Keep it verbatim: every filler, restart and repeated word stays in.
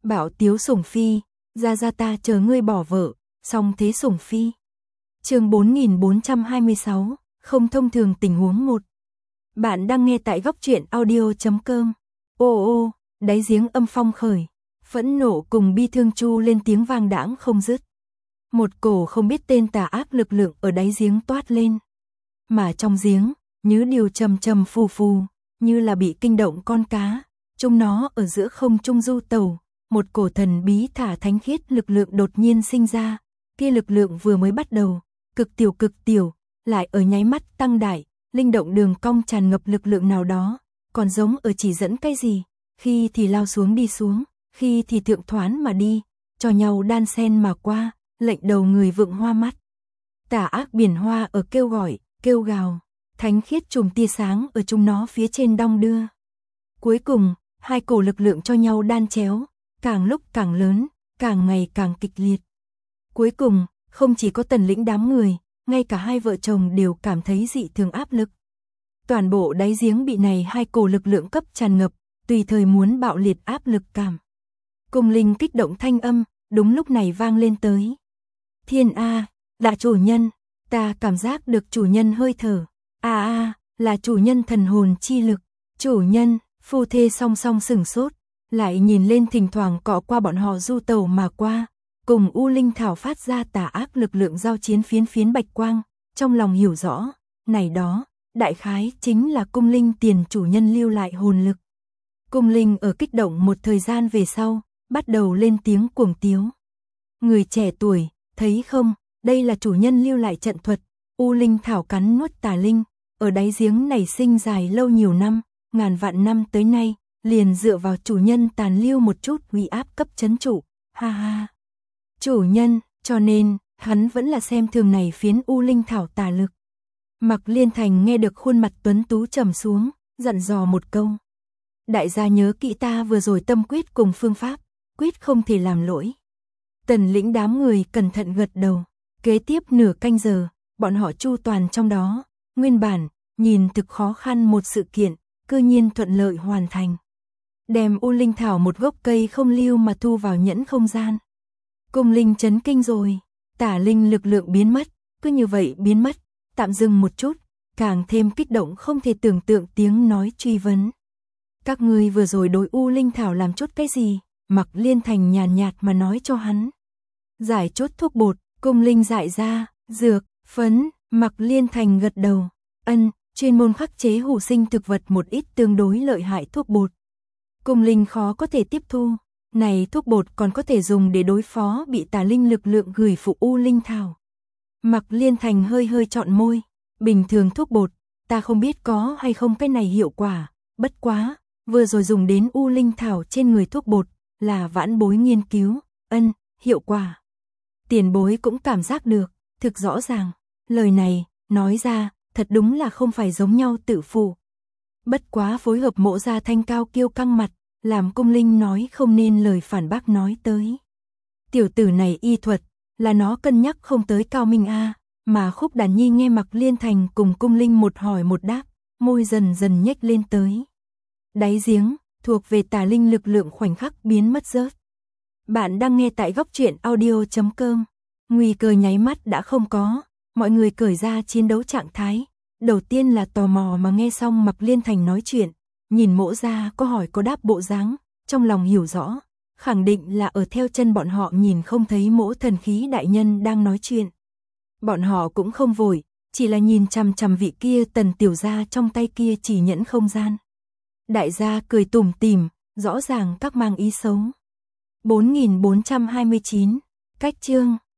Bảo Tiếu Sủng Phi, ra ra ta chờ ngươi bỏ vợ, song thế Sủng Phi. Chương bốn nghìn bốn trăm hai mươi sáu, không thông thường tình huống một. Bạn đang nghe tại góc truyện audio chấm com. Ô ô, đáy giếng âm phong khởi, phẫn nộ cùng bi thương chu lên tiếng vang đãng không dứt. Một cổ không biết tên tà ác lực lượng ở đáy giếng toát lên. Mà trong giếng, như điều trầm trầm phù phù, như là bị kinh động con cá, chúng nó ở giữa không trung du tàu, một cổ thần bí thả thánh khiết lực lượng đột nhiên sinh ra, kia lực lượng vừa mới bắt đầu, cực tiểu cực tiểu, lại ở nháy mắt tăng đại, linh động đường cong tràn ngập lực lượng nào đó, còn giống ở chỉ dẫn cái gì, khi thì lao xuống đi xuống, khi thì thượng thoán mà đi, cho nhau đan xen mà qua, lệnh đầu người vượng hoa mắt. Tà ác biển hoa ở kêu gọi, kêu gào, thánh khiết chùm tia sáng ở chúng nó phía trên đong đưa. Cuối cùng, hai cổ lực lượng cho nhau đan chéo, càng lúc càng lớn, càng ngày càng kịch liệt. Cuối cùng, không chỉ có Tần Lĩnh đám người, ngay cả hai vợ chồng đều cảm thấy dị thường áp lực. Toàn bộ đáy giếng bị này hai cổ lực lượng cấp tràn ngập, tùy thời muốn bạo liệt áp lực cảm. Cung linh kích động thanh âm, đúng lúc này vang lên tới. Thiên A, là chủ nhân, ta cảm giác được chủ nhân hơi thở. A A, là chủ nhân thần hồn chi lực. Chủ nhân, phu thê song song sửng sốt, lại nhìn lên thỉnh thoảng cọ qua bọn họ du tàu mà qua, cùng U Linh Thảo phát ra tà ác lực lượng giao chiến phiến phiến bạch quang, trong lòng hiểu rõ, này đó, đại khái chính là cung linh tiền chủ nhân lưu lại hồn lực. Cung linh ở kích động một thời gian về sau, bắt đầu lên tiếng cuồng tiếu. Người trẻ tuổi, thấy không, đây là chủ nhân lưu lại trận thuật, U Linh Thảo cắn nuốt tà linh, ở đáy giếng này sinh dài lâu nhiều năm, ngàn vạn năm tới nay, liền dựa vào chủ nhân tàn lưu một chút uy áp cấp chấn trụ, ha ha. Chủ nhân, cho nên, hắn vẫn là xem thường này phiến U Linh Thảo tà lực. Mặc Liên Thành nghe được khuôn mặt tuấn tú trầm xuống, dặn dò một câu. Đại gia nhớ kỹ ta vừa rồi tâm quyết cùng phương pháp, quyết không thể làm lỗi. Tần Lĩnh đám người cẩn thận gật đầu, kế tiếp nửa canh giờ, bọn họ chu toàn trong đó, nguyên bản, nhìn thực khó khăn một sự kiện, cư nhiên thuận lợi hoàn thành. Đem U Linh Thảo một gốc cây không lưu mà thu vào nhẫn không gian. Cung linh chấn kinh rồi, tả linh lực lượng biến mất, cứ như vậy biến mất, tạm dừng một chút, càng thêm kích động không thể tưởng tượng tiếng nói truy vấn. Các ngươi vừa rồi đối U Linh Thảo làm chút cái gì? Mặc Liên Thành nhàn nhạt mà nói cho hắn. Giải chút thuốc bột, cung linh dại ra, dược, phấn, Mặc Liên Thành gật đầu, ân, chuyên môn khắc chế hủ sinh thực vật một ít tương đối lợi hại thuốc bột. Cung linh khó có thể tiếp thu, này thuốc bột còn có thể dùng để đối phó bị tà linh lực lượng gửi phụ U Linh Thảo. Mặc Liên Thành hơi hơi trọn môi, bình thường thuốc bột, ta không biết có hay không cái này hiệu quả, bất quá, vừa rồi dùng đến U Linh Thảo trên người thuốc bột, là vãn bối nghiên cứu, ân, hiệu quả. Tiền bối cũng cảm giác được, thực rõ ràng, lời này, nói ra, thật đúng là không phải giống nhau tự phụ. Bất quá phối hợp mộ ra thanh cao kiêu căng mặt, làm cung linh nói không nên lời phản bác nói tới. Tiểu tử này y thuật, là nó cân nhắc không tới cao minh a, mà Khúc Đàn Nhi nghe Mặc Liên Thành cùng cung linh một hỏi một đáp, môi dần dần nhếch lên tới. Đáy giếng, thuộc về tà linh lực lượng khoảnh khắc biến mất rớt. Bạn đang nghe tại góc truyện audio chấm com. Nguy cơ nháy mắt đã không có, mọi người cởi ra chiến đấu trạng thái. Đầu tiên là tò mò mà nghe xong Mặc Liên Thành nói chuyện, nhìn mộ ra có hỏi có đáp bộ dáng, trong lòng hiểu rõ, khẳng định là ở theo chân bọn họ nhìn không thấy mỗ thần khí đại nhân đang nói chuyện. Bọn họ cũng không vội, chỉ là nhìn chằm chằm vị kia Tần tiểu gia trong tay kia chỉ nhẫn không gian. Đại gia cười tủm tỉm, rõ ràng các mang ý xấu. bốn nghìn bốn trăm hai mươi chín, cách chương